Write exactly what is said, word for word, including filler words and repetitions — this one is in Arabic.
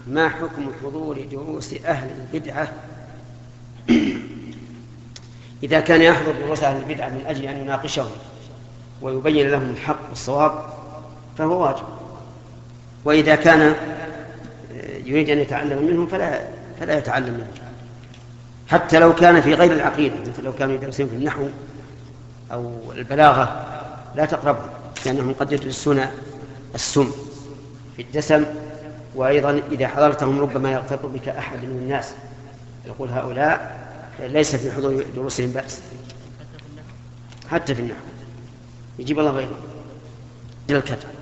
ما حكم حضور دروس أهل البدعة إذا كان يحضر دروس أهل البدعة من أجل أن يناقشهم ويبين لهم الحق والصواب فهو واجب، وإذا كان يريد أن يتعلم منهم فلا, فلا يتعلم منهم، حتى لو كان في غير العقيدة، مثل لو كانوا يدرسون في النحو أو البلاغة لا تقربهم، لأنهم قد يدرسون السم في الدسم، وأيضا إذا حضرتهم ربما يغتر بك أحد من الناس يقول هؤلاء ليس في حضور دروسهم بأس. حتى في النحو يجيب الله غيره إلى الكتب.